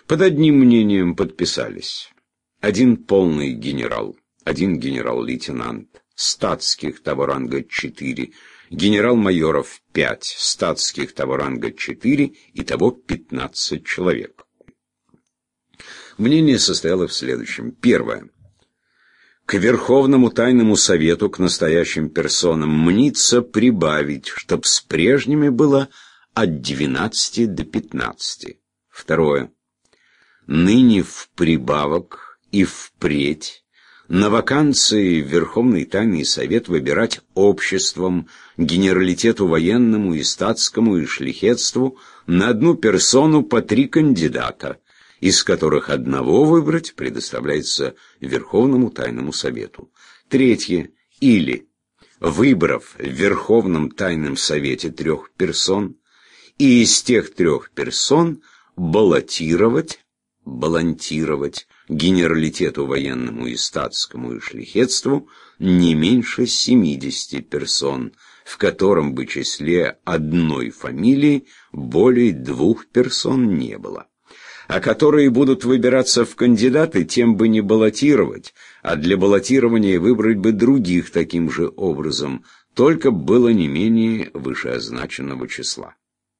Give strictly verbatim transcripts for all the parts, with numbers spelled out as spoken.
Под одним мнением подписались один полный генерал, один генерал-лейтенант, статских того ранга четыре, генерал-майоров пять, статских того ранга четыре, итого пятнадцать человек. Мнение состояло в следующем. Первое. К Верховному Тайному Совету, к настоящим персонам, мнится прибавить, чтоб с прежними было от двенадцати до пятнадцати. Второе. Ныне в прибавок и впредь на вакансии Верховный Тайный Совет выбирать обществом, генералитету военному и статскому и шляхетству на одну персону по три кандидата, из которых одного выбрать предоставляется Верховному Тайному Совету. Третье. Или, выбрав в Верховном Тайном Совете трех персон, и из тех трех персон баллотировать, баллотировать генералитету военному и статскому и шляхетству не меньше семидесяти персон, в котором бы числе одной фамилии более двух персон не было. А которые будут выбираться в кандидаты, тем бы не баллотировать, а для баллотирования выбрать бы других таким же образом, только было не менее вышеозначенного числа.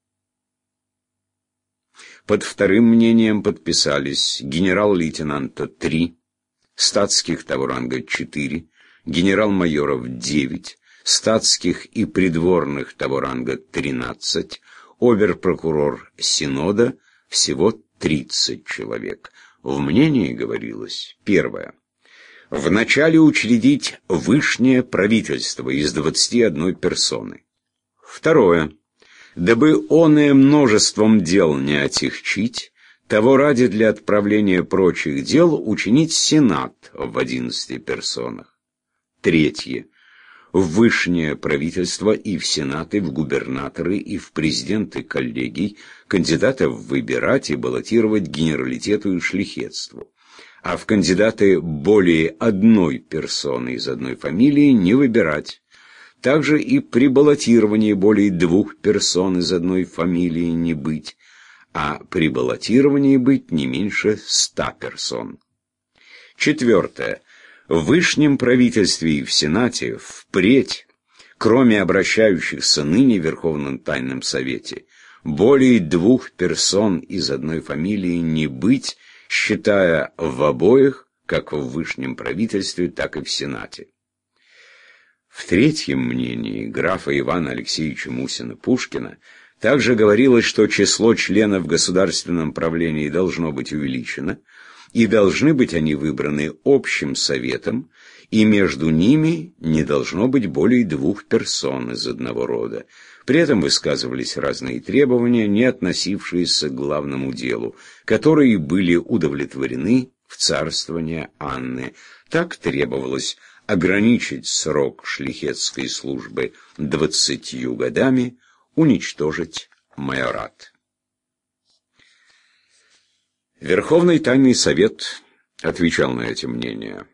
Под вторым мнением подписались генерал-лейтенанта три, статских того ранга четыре, генерал-майоров девять, статских и придворных того ранга тринадцать, обер-прокурор Синода всего тридцать человек. В мнении говорилось: первое. Вначале учредить вышнее правительство из двадцати одной персоны. Второе. Дабы оное множеством дел не отягчить, того ради для отправления прочих дел учинить сенат в одиннадцати персонах. Третье. В вышнее правительство и в сенаты, в губернаторы и в президенты коллегий кандидатов выбирать и баллотировать генералитету и шляхетству, а в кандидаты более одной персоны из одной фамилии не выбирать. Также и при баллотировании более двух персон из одной фамилии не быть, а при баллотировании быть не меньше ста персон. Четвертое. В вышнем правительстве и в Сенате впредь, кроме обращающихся ныне в Верховном Тайном Совете, более двух персон из одной фамилии не быть, считая в обоих, как в вышнем правительстве, так и в Сенате. В третьем мнении графа Ивана Алексеевича Мусина-Пушкина также говорилось, что число членов в государственном правлении должно быть увеличено, и должны быть они выбраны общим советом, и между ними не должно быть более двух персон из одного рода. При этом высказывались разные требования, не относившиеся к главному делу, которые были удовлетворены в царствование Анны. Так требовалось ограничить срок шляхетской службы двадцатью годами, уничтожить майорат. Верховный Тайный Совет отвечал на эти мнения.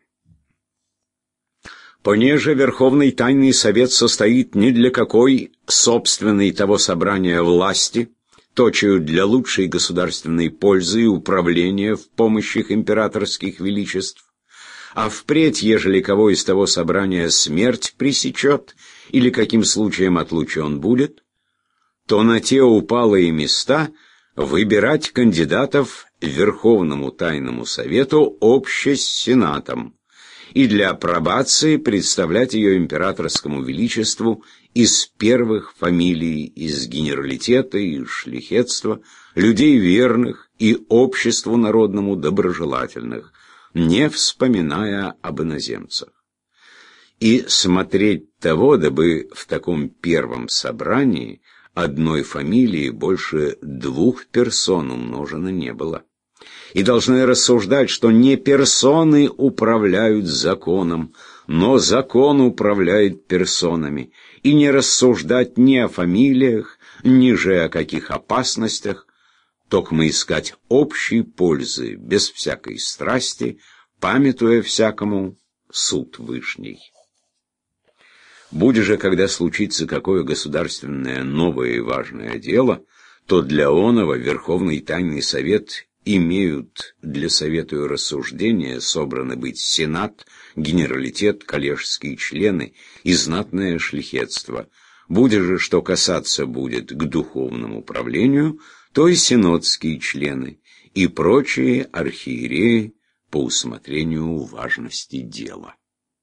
Понеже Верховный Тайный Совет состоит ни для какой собственной того собрания власти, точию для лучшей государственной пользы и управления в помощь их императорских величеств, а впредь, ежели кого из того собрания смерть пресечет или каким случаем отлучен будет, то на те упалые места выбирать кандидатов Верховному Тайному Совету обще с Сенатом и для апробации представлять ее императорскому величеству из первых фамилий, из генералитета и шляхетства, людей верных и обществу народному доброжелательных, не вспоминая об иноземцах. И смотреть того, дабы в таком первом собрании одной фамилии больше двух персон умножено не было. И должны рассуждать, что не персоны управляют законом, но закон управляет персонами, и не рассуждать ни о фамилиях, ни же о каких опасностях, токмо искать общей пользы, без всякой страсти, памятуя всякому суд вышний. Будь же, когда случится какое государственное новое и важное дело, то для оного Верховный Тайный Совет имеют для совета и рассуждения собраны быть сенат, генералитет, коллежские члены и знатное шляхетство. Будет же, что касаться будет к духовному правлению, то и синодские члены и прочие архиереи по усмотрению важности дела.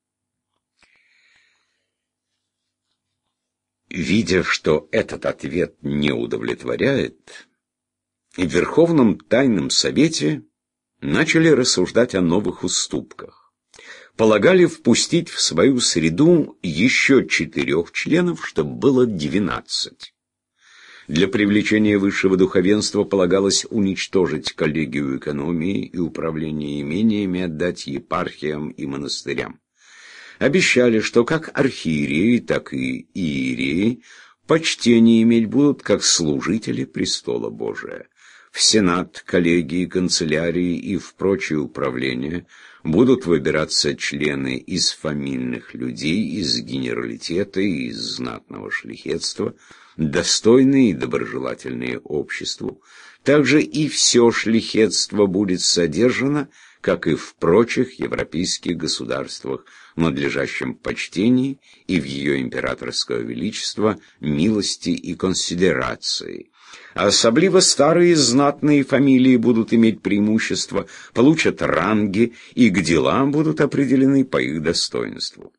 Видя, что этот ответ не удовлетворяет, в Верховном Тайном Совете начали рассуждать о новых уступках. Полагали впустить в свою среду еще четырех членов, чтобы было двенадцать. Для привлечения высшего духовенства полагалось уничтожить коллегию экономии и управления имениями, отдать епархиям и монастырям. Обещали, что как архиереи, так и иереи почтение иметь будут как служители престола Божия. В сенат, коллегии, канцелярии и в прочие управления будут выбираться члены из фамильных людей, из генералитета и из знатного шляхетства, достойные и доброжелательные обществу. Также и все шляхетство будет содержано, как и в прочих европейских государствах, в надлежащем почтении и в ее императорское величество милости и консидерации. Особливо старые знатные фамилии будут иметь преимущество, получат ранги и к делам будут определены по их достоинству.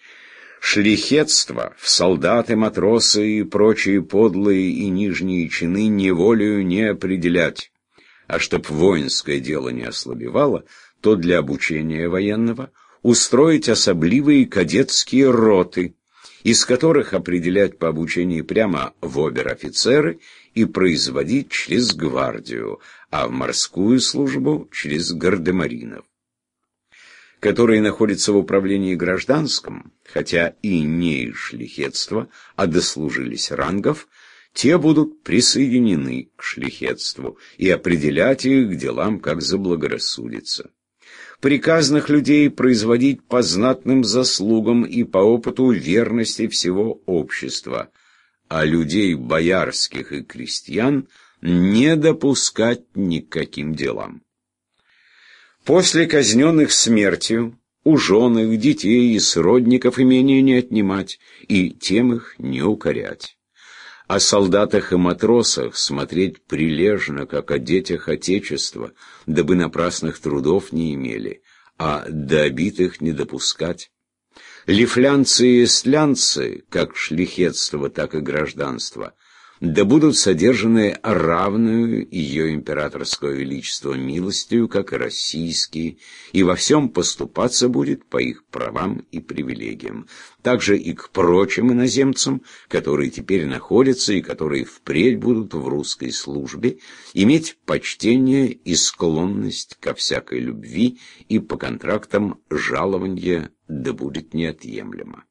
Шляхетство в солдаты, матросы и прочие подлые и нижние чины неволею не определять, а чтоб воинское дело не ослабевало, то для обучения военного устроить особливые кадетские роты, из которых определять по обучении прямо в обер-офицеры и производить через гвардию, а в морскую службу через гардемаринов, которые находятся в управлении гражданском, хотя и не из шляхетства, а дослужились рангов, те будут присоединены к шляхетству и определять их к делам, как заблагорассудится. Приказных людей производить по знатным заслугам и по опыту верности всего общества, а людей боярских и крестьян не допускать ни к каким делам. После казненных смертью у жен их, детей и сродников имения не отнимать, и тем их не укорять. О солдатах и матросах смотреть прилежно, как о детях Отечества, дабы напрасных трудов не имели, а до обид их не допускать. Лифлянцы и эстлянцы, как шляхетство, так и гражданство, да будут содержаны равную ее императорское величество милостью, как и российские, и во всем поступаться будет по их правам и привилегиям. Также и к прочим иноземцам, которые теперь находятся и которые впредь будут в русской службе, иметь почтение и склонность ко всякой любви, и по контрактам жалование да будет неотъемлемо.